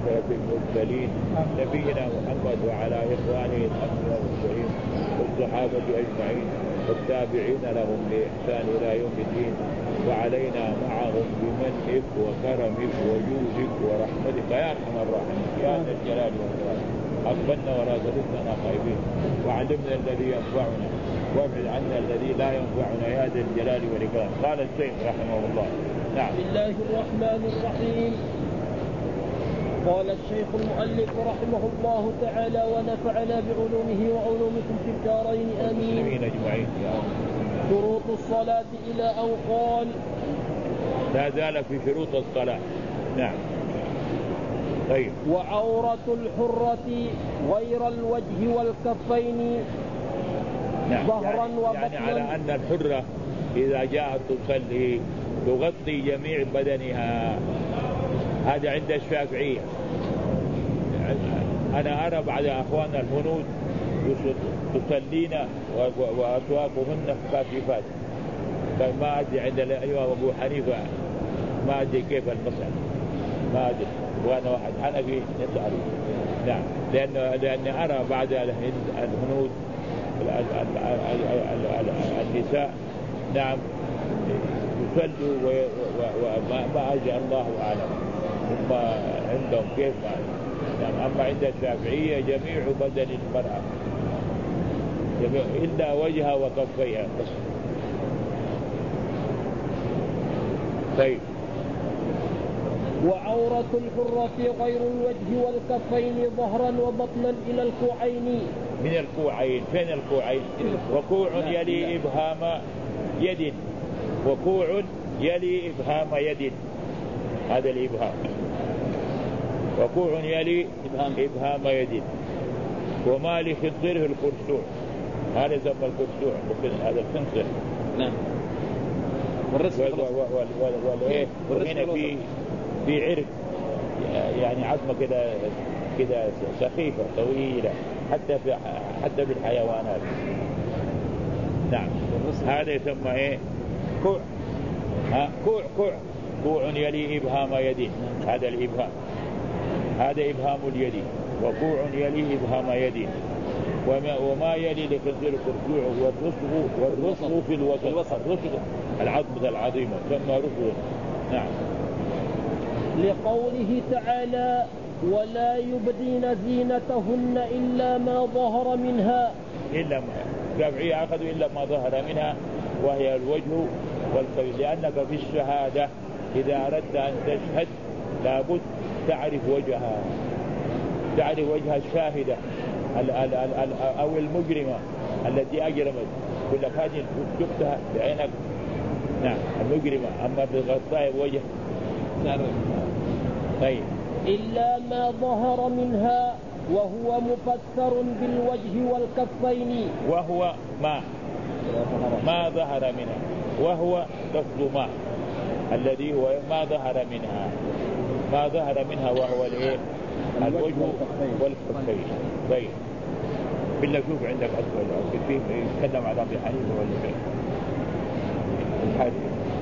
أشرف المرسلين نبينا محمد وعلى إخوانه الأنبياء والمرسلين والصحابة أجمعين والتابعين لهم بإحسان إلى يوم الدين، وعلينا معهم بمنك وكرمك وجودك ورحمتك يا أرحم الراحمين يا ذا الجلال والإكرام. أقبلنا ولا تردنا خائبين، وعلمنا الذي ينفعنا وابعد عنا الذي لا ينفعنا يا ذا الجلال والإكرام. قال الشيخ رحمه الله. نعم. بسم الله الرحمن الرحيم. قال الشيخ المؤلف رحمه الله تعالى ونفعنا بعلومه وعلومكم في الدارين آمين. أجمعين. شروط الصلاة إلى أن قال. لا زال في شروط الصلاة. نعم. طيب. وعورة الحرة غير الوجه والكفين. نعم. ظهرا وبطنا. يعني على أن الحرة إذا جاءت تصلي تغطي جميع بدنها، هذا عند الشافعية. أنا أرى بعد أخواننا الهنود تصلين وأسواقهن كاشفات، فما أدري عند الإمام أبو حنيفة ما أدري كيف المسألة، ما أدري، وأنا واحد حنفي نسأل. نعم. لأن أرى بعد الهنود النساء نعم يصلوا وما أجل الله أعلم هم عندهم كيف يعني. أما عند الشافعية جميع بدن المرأة إلا وجهها وكفيها. طيب. وعورة الحرة غير الوجه والكفين ظهرا وبطنا إلى الكوعين. من الكوعين. فين الكوعين؟ وكوع يلي إبهام يد، وكوع يلي إبهام يد، هذا الإبهام. وكوع يلي إبهام يد. وما لخنصره القرصوع، هذا يسمى القرصوع، هذا الخنصر. نعم. وهنا في عرق يعني عظمة كده سخيفة طويلة حتى بالحيوانات. نعم. هذا يسمى ايه؟ كوع. كوع يلي إبهام يد، هذا الإبهام، هذا إبهام اليد. وكوع يلي إبهام يد. وما يلي لخنصر القرصوع والرسغ في الوسط. الرسغ العظمة العظيمة ثم رسغ. نعم. لقوله تعالى ولا يبدين زينتهن إلا ما ظهر منها. إلا ما الشافعية أخذوا إلا ما ظهر منها وهي الوجه والكف، لأنك في الشهادة إذا أردت أن تشهد لابد تعرف وجهها، تعرف وجه الشاهدة أو المجرمة التي أجرمت، كل هذه شفتها بعينك. نعم المجرمة. أما بالغطاء وجه. طيب. إلا ما ظهر منها وهو مفسر بالوجه والكفين. وهو ما ظهر منها، وهو لفظ ما الذي هو ما ظهر منها، ما ظهر منها وهو الوجه والكفين. طيب. بالله شوف عندك أسئلة كيف يتكلم على أبي حنيفة ولا كيف؟ الحديث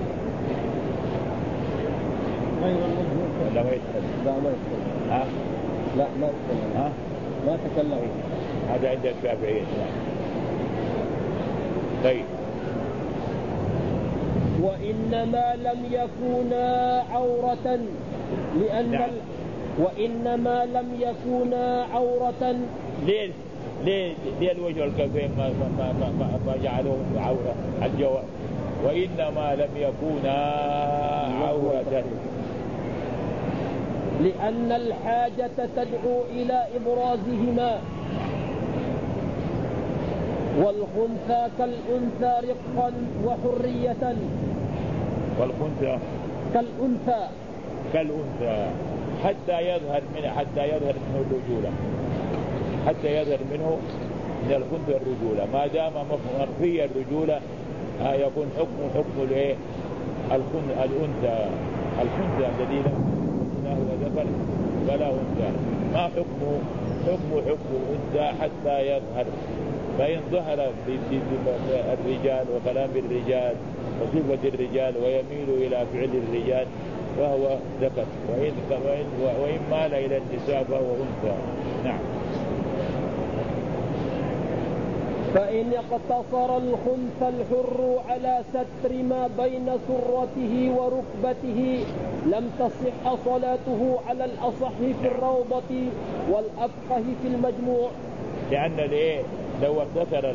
غير الوجه ولا ما يتكلم؟ لا ما يتكلم. ها؟ لا ما يتكلم. ها؟ ما تكلم. هذا عند الشافعية. طيب. وإنما لم يكونا عورة لأن نعم. وإنما لم يكونا عورة. ليه الوجه والكفين ما جعلوه عورة الجواب؟ وإنما لم يكونا عورة لأن الحاجة تدعو إلى إبرازهما، والخنثى كالأنثى رقا وحرية. والخنثى كالأنثى حتى يظهر منه الرجولة، حتى يظهر منه من الخنثى الرجولة. ما دام مخفي الرجولة يكون حكم الأنثى الذي لم يكن ذكر ولا أنثى، ما حكم الأنثى حتى يظهر. فإن ظهر الرجال وكلام الرجال وصفة الرجال ويميل إلى فعل الرجال فهو ذكر، وإن مال إلى النساء فهو أنثى. نعم. فإن اقتصر الخنثى الحر على ستر ما بين سرته وركبته لم تصح صلاته على الأصح في الروضة والأفقه في المجموع. لأن لو اقتصر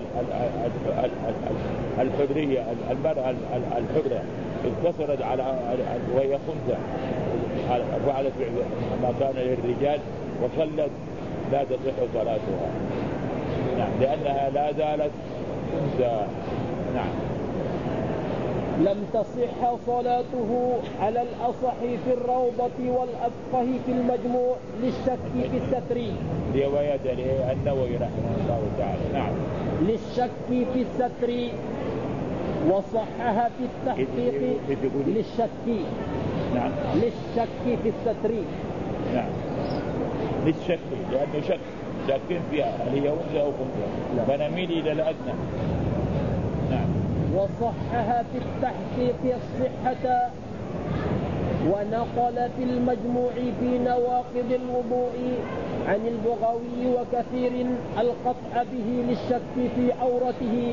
الحرية المرأة الحرة اقتصرت على وهي خنثى فعلت ما كان للرجال وصلت لا تصح صلاتها. نعم، لأنها لا زالت خنثى. نعم. لم تصح صلاته على الأصح في الروضة والأفقه في المجموع للشك في الستر. رواية النووي رحمه الله تعالى. نعم. للشك في الستر، وصحها في التحقيق للشك. نعم. للشك في الستر. نعم. للشك لأنه شك شاكين فيها هل هي أنثى أو خنثى فنميل إلى الأدنى. نعم. وصحها في التحقيق الصحة، ونقل في المجموع في نواقض الوضوء عن البغوي وكثير القطع به للشك في عورته.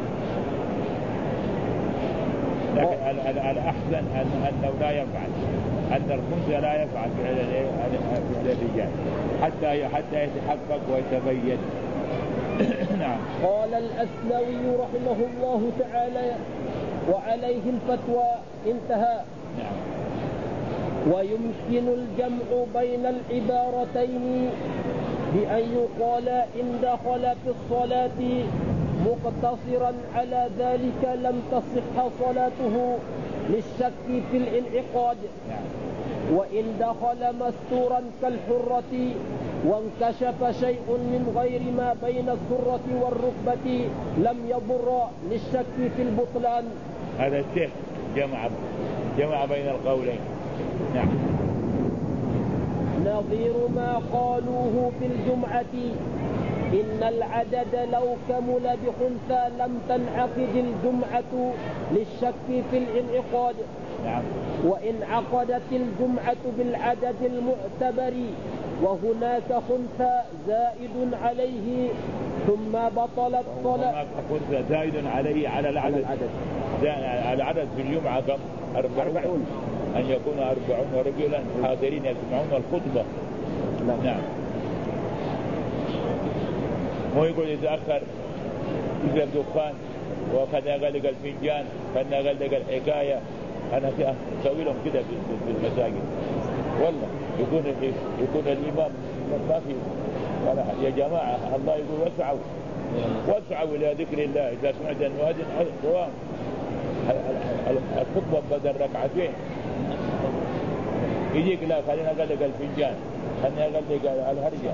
لكن الأحسن أنه لا يفعل، أن الخنثى لا يفعل فعل الرجال حتى يتحقق ويتبين. نعم. قال الأسلوي رحمه الله تعالى وعليه الفتوى انتهى. نعم. ويمكن الجمع بين العبارتين بأن يقال إن دخل في الصلاة مقتصرا على ذلك لم تصح صلاته للشك في الانعقاد. نعم. وإن دخل مستورا كالحرة وانكشف شيء من غير ما بين السرة والركبة لم يضر للشك في البطلان. هذا الشيخ جمع بين القولين. نعم. نظير ما قالوه في الجمعة إن العدد لو كمل بخنثى لم تنعقد الجمعة للشك في الانعقاد. نعم. وإن عقدت الجمعة بالعدد المعتبر وهناك خنثى زائد عليه ثم بطلت صلاة. هناك خنثى زائد عليه على العدد. العدد في الجمعة كم؟ 40. أن يكون 40 رجلا حاضرين يسمعون الخطبة. نعم. مو يقول يتأخر يشرب دخان وخذ غلق الفنجان خذ غلق الحكاية. أنا أسوي لهم كده في المساجد والله يكون الإمام ما في ولا يا جماعة الله يقول واسعوا إلى ذكر الله. إذا سمعت المؤذن قوام الخطبة بدل ركعتين يجيك لا خلينا أغلق الفنجان خلينا أغلق الهرجة.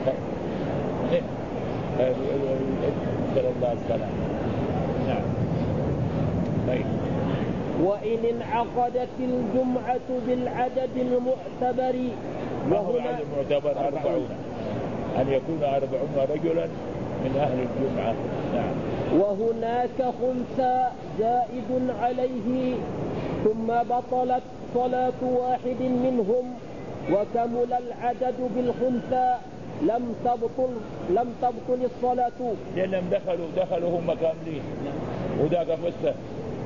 نسأل الله السلام. نعم. طيب. وإن انعقدت الجمعة بالعدد المعتبر ما هو العدد المعتبر 40 أن يكون 40 رجلا من أهل الجمعة. نعم. وهناك خنثى زائد عليه ثم بطلت صلاة واحد منهم وكمل العدد بالخنثى لم تبطل الصلاة. لأنهم دخلوا هم كاملين وذاك فسه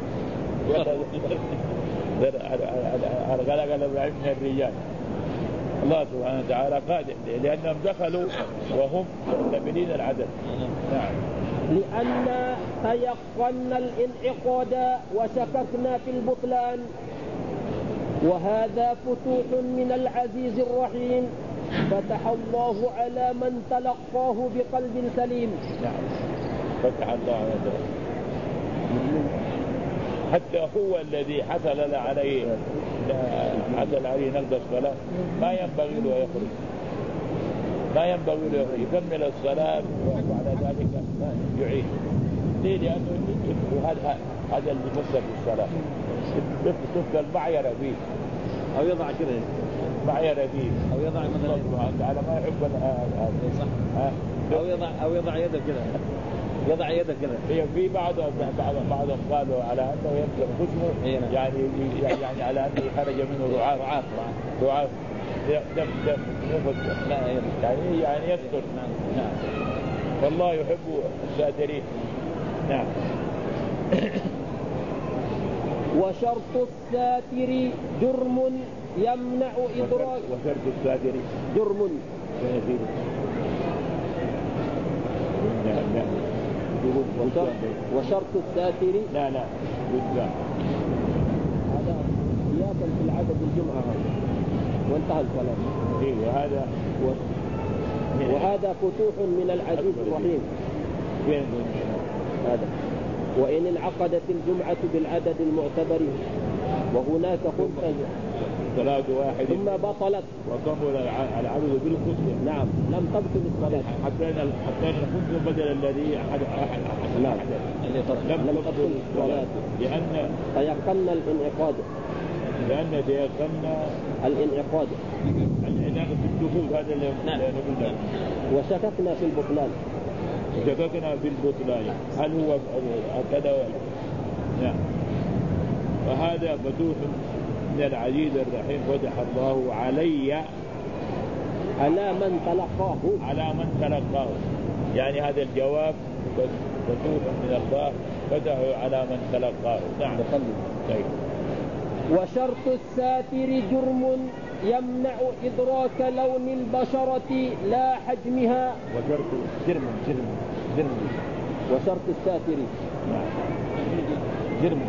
الغلق من الرجال. الله سبحانه وتعالى قادر لأنهم دخلوا وهم مكتملين العدد. نعم. لأن تيقنا الانعقاد وشككنا في البطلان وهذا فتوح من العزيز الرحيم فتح الله على من تلقاه بقلب سليم. نعم. فتح الله على حتى هو الذي حصل عليه نقض الصلاة ما ينبغي له يخرج يكمل الصلاة وبعد ذلك يعيد. ليه؟ لأنه هذا اللي فسر الصلاة تفضل معيرة فيه أو يضع كذا معيرة فيه أو يضع مثلا على ما يحب صح. أو يضع يده كذا يضع يده كذا. هي في بعضهم قالوا على انه يمسح جسمه يعني على انه خرج منه رعاف دم مفسر. لا يعني يستر. نعم. والله يحب الساترين. نعم. وشرط الساتر جرم يمنع إدراك. وشرط الساتر جرم. وشرط الساتر لا جزء. هذا سياقا في العدد الجمعة وانتهى الكلام. وهذا فتوح من العزيز الرحيم. هذا وإن انعقدت الجمعة بالعدد المعتبر وهناك خمسة 3 ثم بطلت وكمل العدد بالخمس. نعم لم تبطل الصلاة حتى الخمس بدل الذي لم تبطل الصلاة لأن تيقن الانعقاد. الانعقاد في الدخول هذا اللي نقول. وشككنا في البطلان. هل هو كذا ولا؟ نعم. وهذا فتوح من العزيز الرحيم فتح الله علي على من تلقاه. يعني هذا الجواب فتوح من الله فتحه على من تلقاه. نعم. طيب. وشرط الساتر جرم يمنع إدراك لون البشرة لا حجمها. وشرط وشرط الساتر جرم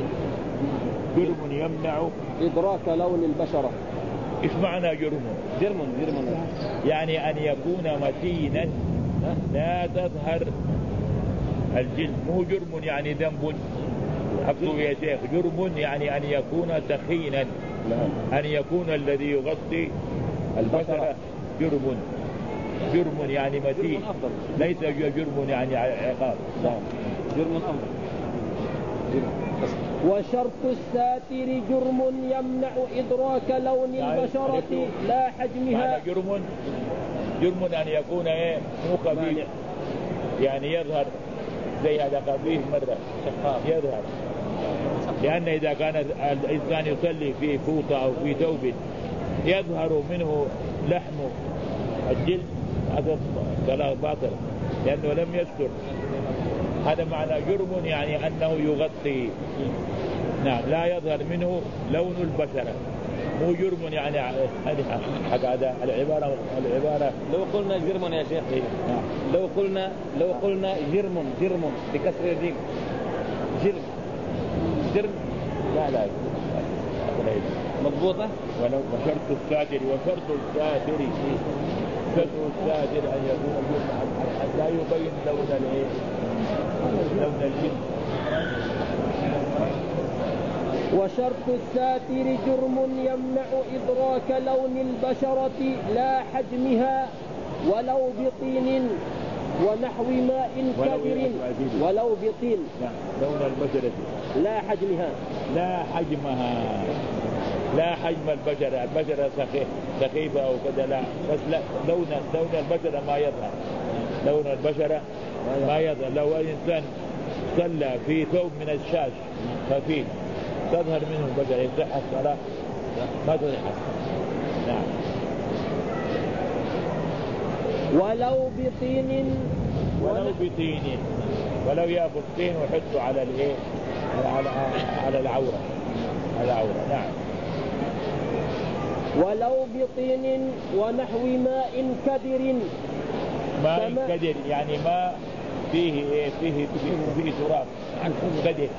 يمنع إدراك لون البشرة. إيش معنى جرم؟ يعني أن يكون متينا لا تظهر الجلد. مو جرم يعني ذنب. حفظوا يا شيخ. جرم يعني أن يكون تخينا. أن يكون الذي يغطي البشرة جرم يعني متين. ليس جرم يعني عقاب. جرم أفضل. وشرط الساتر جرم يمنع إدراك لون البشرة لا حجمها. جرم أن يكون مو خفيف يعني يظهر زي هذا خفيف مرة يظهر. لأن إذا كان الإنسان يصلي في فوطة أو في ثوب يظهر منه لحم الجلد هذا صلاة باطل لأنه لم يستر. هذا معنى جرم يعني أنه يغطي. نعم. لا يظهر منه لون البشرة. مو جرم يعني حق هذا العبارة. لو قلنا جرم يا شيخ. لو قلنا جرم بكسر الجيم جرم لا مضبوطة. وشرط الساتر أن يكون لا يبين لون الجلد. وشرط الساتر جرم يمنع إدراك لون البشرة لا حجمها ولو بطين ونحو ماء كدر. ولو بطين لون البشرة لا حجمها. لا حجم البشرة سخيفة أو كذا. لا بس لا لون البشرة ما يظهر. لون البشرة ما يظهر. لو إنسان صلى في ثوب من الشاش خفيف تظهر منه البشرة يصح الصلاة؟ ما تصح. نعم. ولو بطين ولو يأخذ طين ويحطه على الايه على العورة. نعم. ولو بطين ونحو ماء كدر. كدر يعني ما فيه تراب. كدر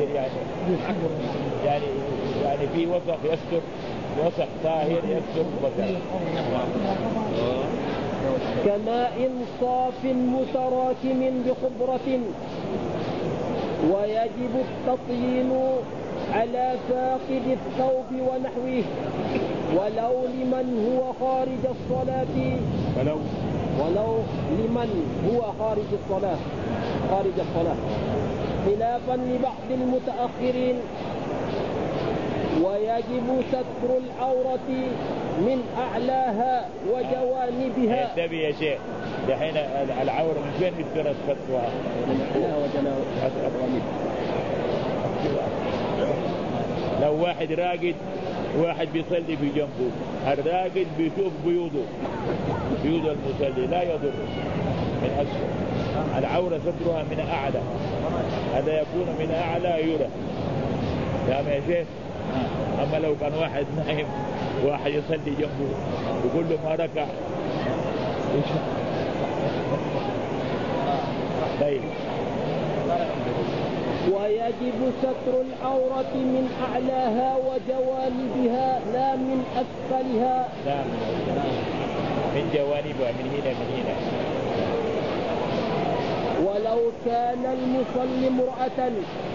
يعني فيه وسخ يستر. وسخ طاهر يستر بشر. كماء صاف متراكم بخبرة. ويجب التطيين على فاقد الثوب ونحوه ولو لمن هو خارج الصلاة. ولو لمن هو خارج الصلاة خلافا لبعض المتأخرين ويجب ستر العورة من أعلاها وجوانبها. انتبه يا شيخ، دحين العورة من فين يستر سترها؟ لو واحد راقد واحد بيصلي في جنبه، الراقد بيشوف بيوض المصلي لا يضر من أسفل. العورة سترها من أعلى، هذا يكون من أعلى يرى. فاهم يا شيخ؟ أما لو كان واحد نايم واحد يصلي جنبه يقول له ما ركع. طيب. ويجب ستر العورة من أعلاها وجوانبها لا من أسفلها. نعم، من جوانبها، من هنا. ولو كان المصلي امرأة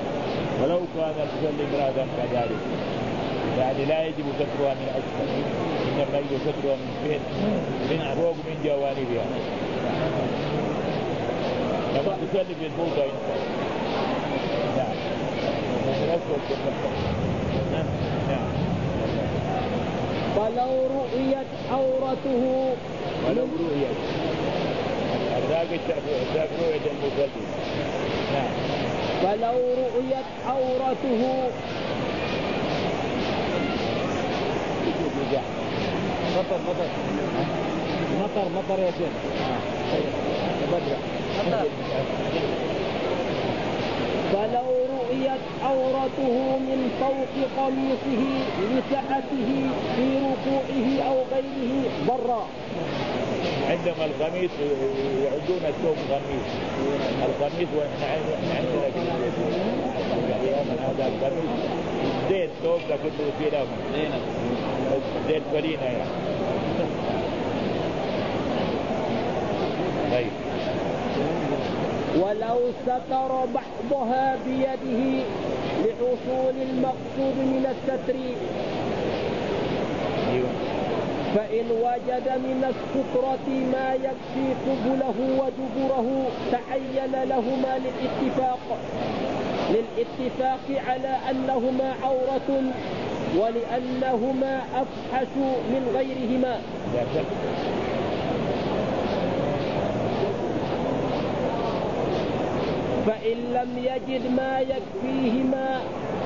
كذلك، يعني لا يجب سترها من أسفل، إنما يجب سترها من فين؟ من فوق، من جوانبها. لما تصلي في البوضة انت. نعم. فلو رؤيت عورته الراقد شاف رؤية المصلي. نعم. فلو رؤيت عورته مطر يا شيخ. فلو رؤيت عورته من فوق قميصه لسعته في ركوعه أو غيره ضرا. عندما القميص يعدون الثوب قميص، القميص ونحن عندنا من هذا القميص زيت ثوب كله في لهم زيت فرينة يعني. طيب. ولو ستر بعضها بيده لحصول المقصود من الستر، فإن وجد من السترة ما يكفي قبله ودبره تعين لهما للاتفاق على أنهما عورة ولأنهما أفحش من غيرهما. فإن لم يجد ما يكفيهما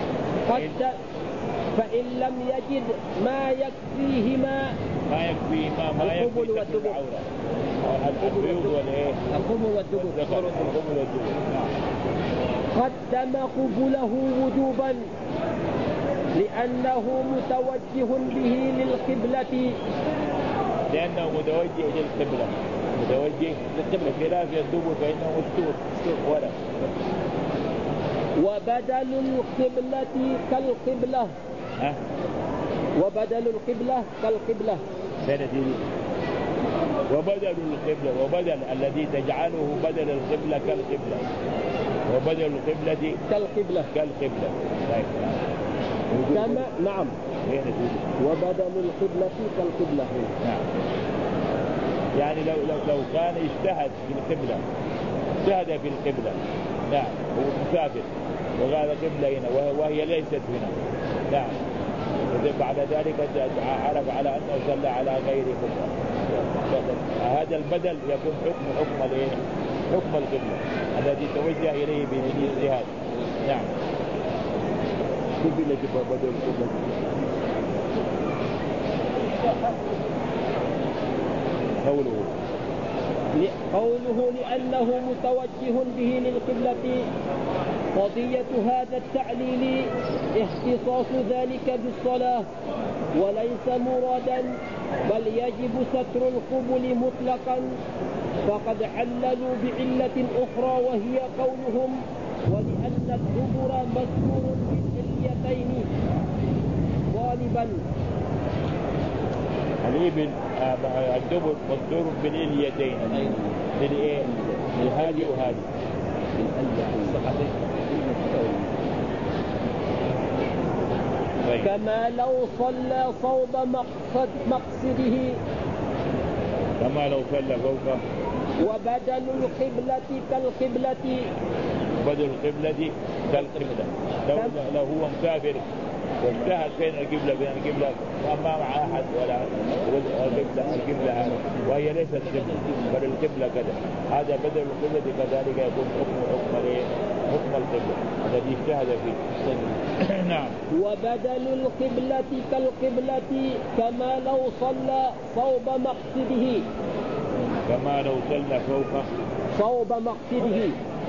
القبل والدبر. البيوض والايه؟ القبل والدبر. قدم قبله وجوبا لأنه متوجه به للقبلة. لأنه متوجه للقبلة، متوجه للقبلة، خلاف الدبر فإنه مستور ولا. وبدل القبلة كالقبلة. وبدل القبلة كالقبلة. وبدل القبلة، وبدل الذي تجعله بدل القبلة كالقبلة، وبدل القبلة كالقبلة. كما نعم. وبدل القبلة كالقبلة. نعم. يعني لو كان اجتهد في القبلة، اجتهد في القبلة، نعم، هو مسافر وقال قبلة هنا وهي ليست هنا، نعم، بعد ذلك عرف على أنه صلى على غير قبلة، هذا البدل يكون حكم القبلة الذي توجه إليه بالاجتهاد. نعم. قبلة بدل القبلة. قوله لأنه متوجه به للقبلة. قضية هذا التعليل اختصاص ذلك بالصلاة وليس مرادا، بل يجب ستر القبل مطلقا، فقد عللوا بعلة أخرى وهي قولهم ولأن الدبر مستور بالحليتين غالبا. الدبر مستور بالإليتين، بالهادي وهادي. كما لو صلى صوب مقصده. كما لو صلى فوق. وبدل القبلة كالقبلة. بدل القبلة كالقبلة. لو هو مسافر واجتهد بين القبلة وما مع أحد ولا القبلة وهي ليست قبلة بل القبلة كذا، هذا بدل القبلة كذلك يكون حكم القبلة، هذا اجتهد فيه. نعم. وبدل القبلة كالقبلة كما لو صلى صوب مقصده، كما لو صلى صوب مقصده،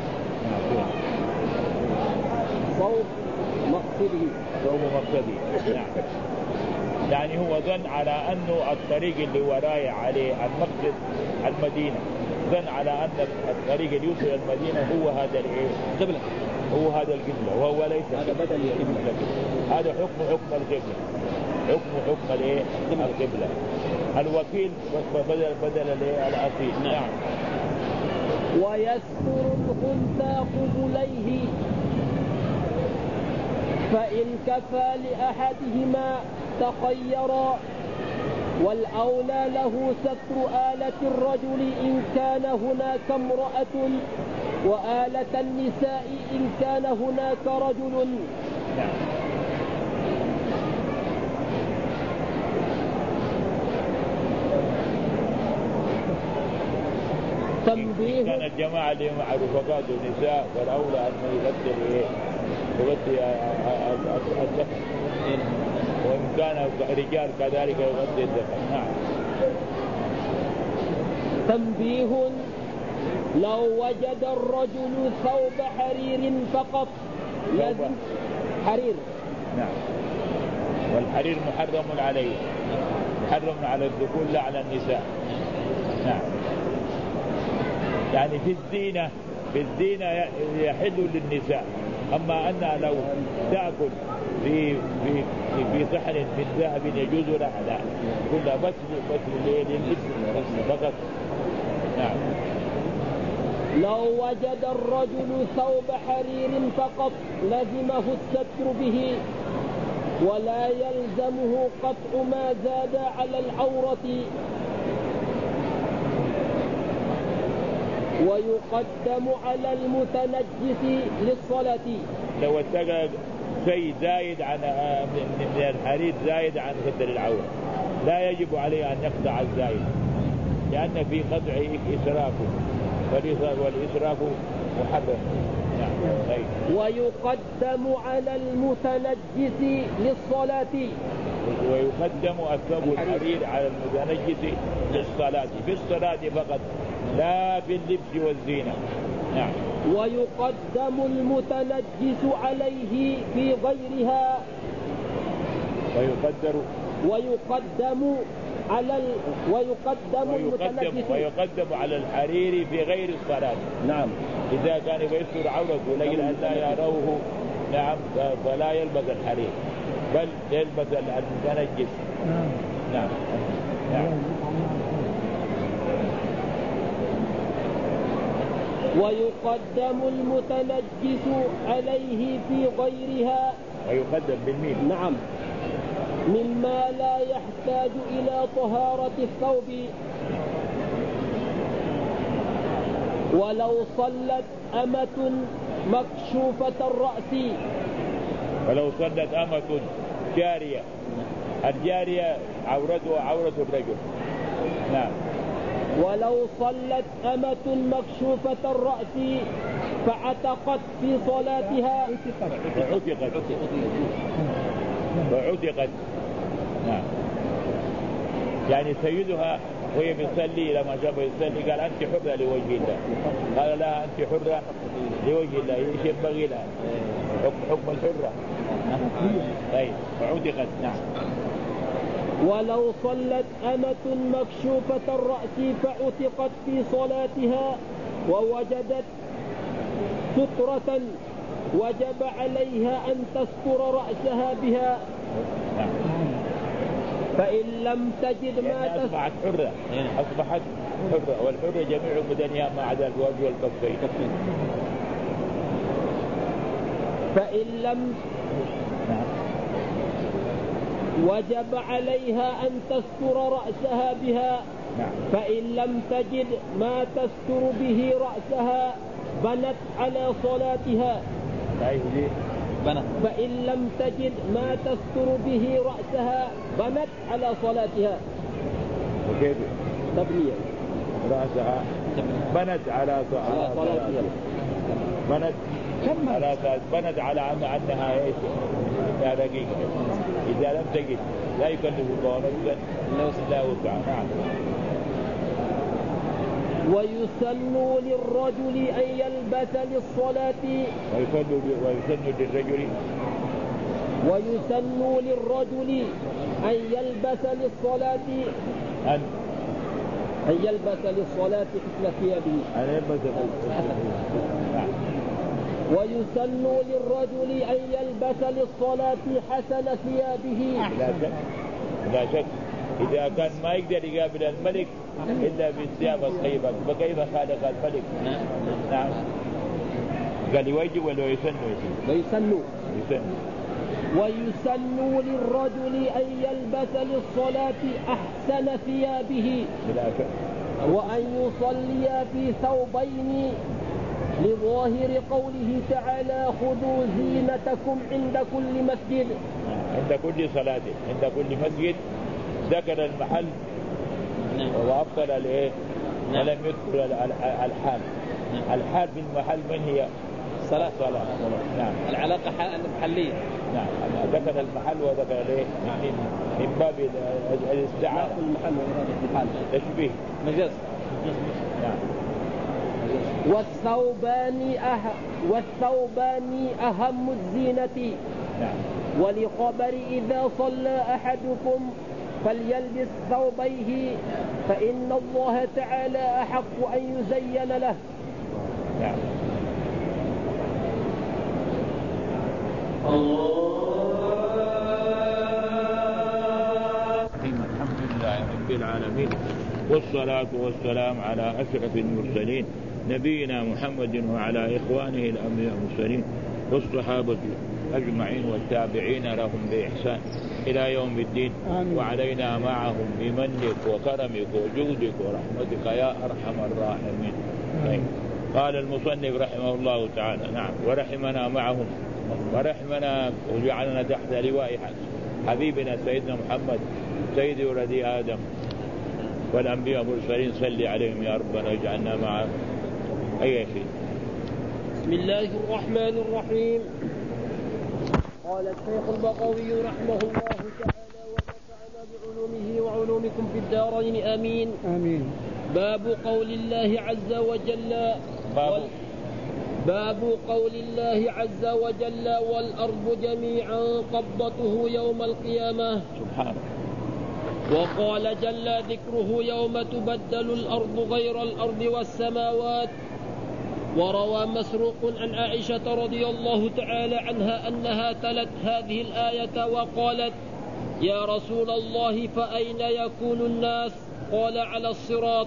صوب مقصده. نعم. يعني هو ظن على أنه الطريق اللي وراي عليه المقصد المدينة، ظن على أن الطريق اللي يوصل المدينة هو هذا القبلة، هو هذا القبلة، وهو ليس هذا بدل القبلة. هذا حكم القبلة، حكم القبلة. الوكيل بدل الأصيل. نعم. ويستر الأنثى قبليه فإن كفى لأحدهما تخيرا، والأولى له ستر آلة الرجل إن كان هناك امرأة، وآلة النساء إن كان هناك رجل. تنبيه. كان الجماعة اللي مع رفقات النساء والأولى أن يغطي الذكر، وإن كان رجال كذلك يغطي الذكر. نعم. تنبيه. لو وجد الرجل ثوب حرير فقط لازم حرير. نعم. والحرير محرم عليه، محرم على الذكور لا على النساء. نعم. يعني في الزينة يحل للنساء، أما أنها لو تأكل في صحن من ذهب يجوز لها، لا، كلها بس للجسم فقط. نعم. لو وجد الرجل ثوب حرير فقط لزمه الستر به، ولا يلزمه قطع ما زاد على العورة، ويقدم على المتنجس للصلاة. لو اتقى شيء زايد عن من الحرير زايد عن قدر العورة لا يجب عليه أن يقطع الزايد، لأن في قطعه إسراف، والإسراف محرم. نعم. ويقدم على المتنجس للصلاة، ويقدم الثوب الحرير على المتنجس للصلاة، في الصلاة فقط لا في اللبس والزينة. نعم. ويقدم المتنجس عليه في غيرها، ويقدم على الحرير في غير الصلاة. نعم. إذا كان يستر عورته لكن أن لا يروه، نعم، فلا يلبس الحرير بل يلبس المتنجس. نعم. نعم. ويقدم المتنجس عليه في غيرها، ويقدم بالميم. نعم، مما لا يحتاج إلى طهارة الثوب. ولو صلت أمة مكشوفة الرأس، ولو صلت أمة جارية، الجارية عورتها عورة الرجل. نعم. ولو صلت أمة مكشوفة الرأس فعتقت في صلاتها وعتقت. نعم. يعني سيدها وهي بتصلي لما شافه يصلي قال أنت حرة لوجه الله، قال لها أنت حرة لوجه الله، ايش ينبغي لها؟ حكم الحرة. طيب. وعتقت. نعم. ولو صلت أمة مكشوفة الرأس فعتقت في صلاتها ووجدت سترة وجب عليها أن تستر رأسها بها، فإن لم تجد ما أصبحت حرة، أصبحت حرة، والحرة جميع بدنها ما عدا الوجه والكفين. فإن لم وجب عليها أن تستر رأسها بها. نعم. فإن لم تجد ما تستر به رأسها بنت على صلاتها. فإن لم تجد ما تستر به رأسها بنت على صلاتها. وكيف تبني رأسها؟ بنت على صلاتها. بنت على أنها إيش؟ يا دقيقة، إذا لم تجد لا يكلف الله نفسا إلا وسعها. نعم. ويسن للرجل أن يلبس للصلاة ويسن للرجل أن يلبس للصلاة أن يلبس للصلاة حسن ثيابه. ويسن للرجل أن يلبس للصلاة حسن ثيابه. لا شك إذا كان ما يقدر يقابل الملك إلا بالثياب الطيبة فكيف خالق الملك؟ نعم. قال يوجب ولا يسن؟ ويسن للرجل أن يلبس للصلاة أحسن ثيابه وأن يصلي في ثوبين لظاهر قوله تعالى خذوا زينتكم عند كل مسجد. عند كل صلاة عند كل مسجد ذكر المحل وأبطل الإيه؟ ولم يذكر الحال. الحال في المحل من هي؟ صلاة. نعم. العلاقة محلية. نعم. ذكر المحل وذكر الإيه؟ من باب الاستعارة. المحل والمحل تشبيه مجاز. نعم. والثوبان أهم الزينة. نعم. ولخبر إذا صلى أحدكم فليلبس ثوبيه فإن الله تعالى أحق أن يزين له. نعم. الحمد لله رب العالمين والصلاة والسلام على أشرف المرسلين نبينا محمد وعلى إخوانه الأنبياء المرسلين والصحابة أجمعين والتابعين لهم بإحسان إلى يوم الدين. وعلينا معهم بمنك وكرمك وجودك ورحمتك يا أرحم الراحمين. قال المصنف رحمه الله تعالى نعم ورحمنا معهم ورحمنا وجعلنا تحت لواء حبيبنا سيدنا محمد سيد ولد آدم والأنبياء المرسلين صل عليهم يا ربنا اجعلنا معهم. أي شيء. بسم الله الرحمن الرحيم. قال الشيخ البغوي رحمه الله تعالى ونفعنا بعلومه وعلومكم في الدارين آمين. آمين. باب قول الله عز وجل باب قول الله عز وجل والأرض جميعا قبضته يوم القيامة. سبحانه. وقال جل ذكره يوم تبدل الأرض غير الأرض والسماوات. وروى مسروق عن عائشة رضي الله تعالى عنها أنها تلت هذه الآية وقالت يا رسول الله فأين يكون الناس؟ قال على الصراط.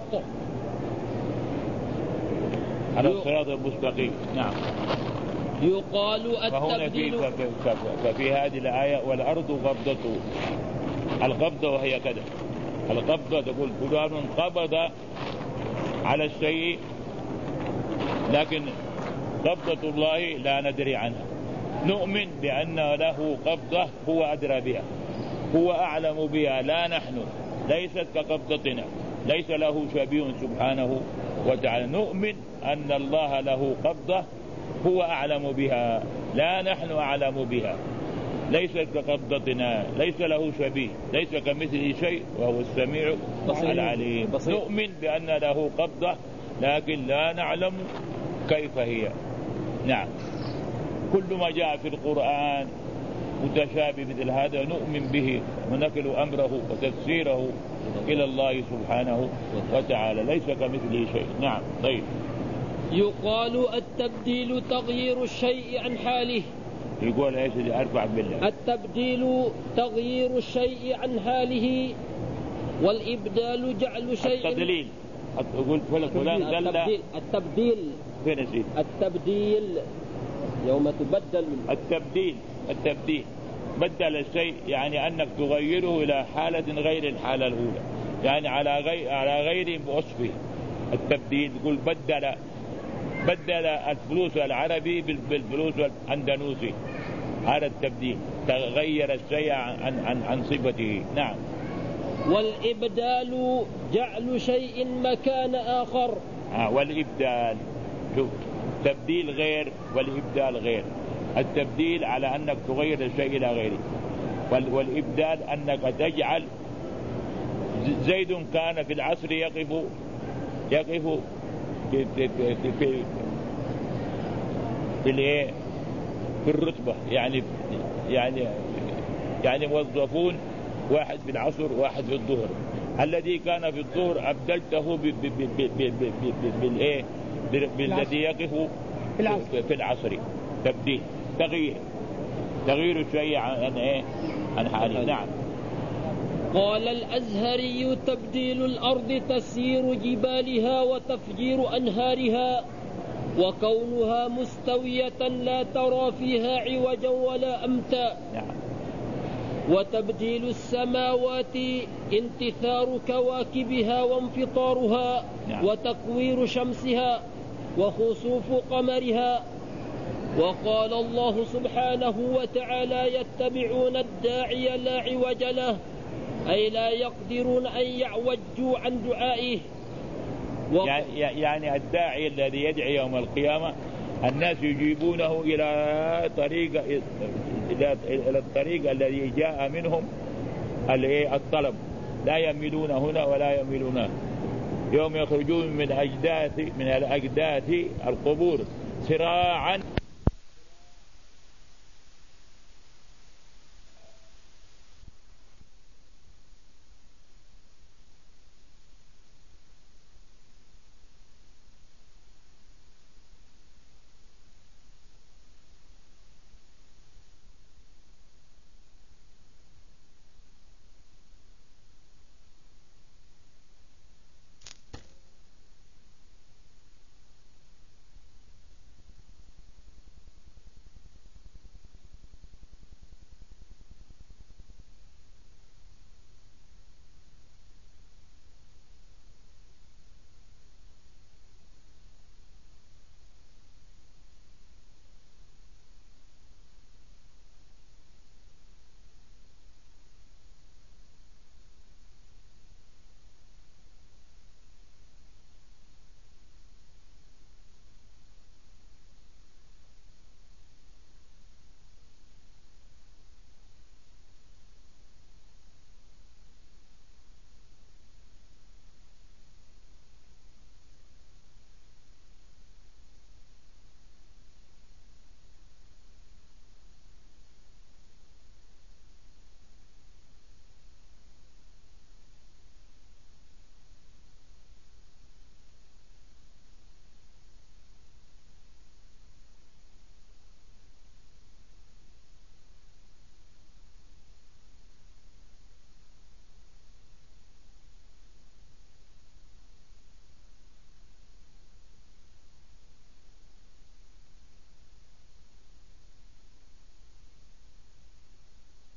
على الصراط المستقيم. نعم. يقال التبديل. ففي هذه الآية والأرض قبضته القبضة وهي كذا. القبضة تقول فلان قبض على الشيء لكن قبضة الله لا ندري عنها. نؤمن بأن له قبضة هو أدرى بها هو أعلم بها لا نحن ليست كقبضتنا ليس له شبيه سبحانه وتعالى. نؤمن أن الله له قبضة هو أعلم بها لا نحن أعلم بها ليست كقبضتنا ليس له شبيه ليس كمثله شيء وهو السميع العليم. نؤمن بأن له قبضة لكن لا نعلم كيف هي. نعم. كل ما جاء في القرآن متشابه مثل هذا نؤمن به ونكل أمره وتفسيره إلى الله سبحانه وتعالى ليس كمثله شيء. نعم. طيب. يقال التبديل تغيير الشيء عن حاله. يقول ايش اللي ارفع بالله؟ التبديل تغيير الشيء عن حاله والإبدال جعل شيء. التدليل. يقول فلان دل. التبديل. فين نسيت؟ التبديل يوم تبدل. التبديل بدل الشيء يعني أنك تغيره إلى حالة غير الحالة الأولى يعني على غير وصفه. التبديل يقول بدل الفلوس العربي بالفلوس الأندونيسي هذا التبديل، تغير الشيء عن صفته. نعم. والإبدال جعل شيء مكان آخر. والإبدال، شوف، تبديل غير والإبدال غير. التبديل على أنك تغير الشيء إلى غيره، والإبدال أنك تجعل زيد كان في العصر يقف في الرتبة، يعني موظفون، واحد في العصر واحد في الظهر. الذي كان في الظهر أبدلته بالذي يقف في العصر. تبديل، تغيير الشيء عن حاله. نعم. قال الأزهري: تبديل الأرض تسيير جبالها وتفجير أنهارها، وكونها مستوية لا ترى فيها عوجا ولا أمتا. وتبديل السماوات انتثار كواكبها وانفطارها، وتكوير شمسها وخسوف قمرها. وقال الله سبحانه وتعالى: يتبعون الداعي لا عوج له، أي لا يقدرون أن يعوجوا عن دعائه. يعني الداعي الذي يدعي يوم القيامة الناس يجيبونه إلى الطريق الذي جاء منهم الطلب، لا يميلون هنا ولا يميلون هنا. يوم يخرجون من الأجداث القبور سراعا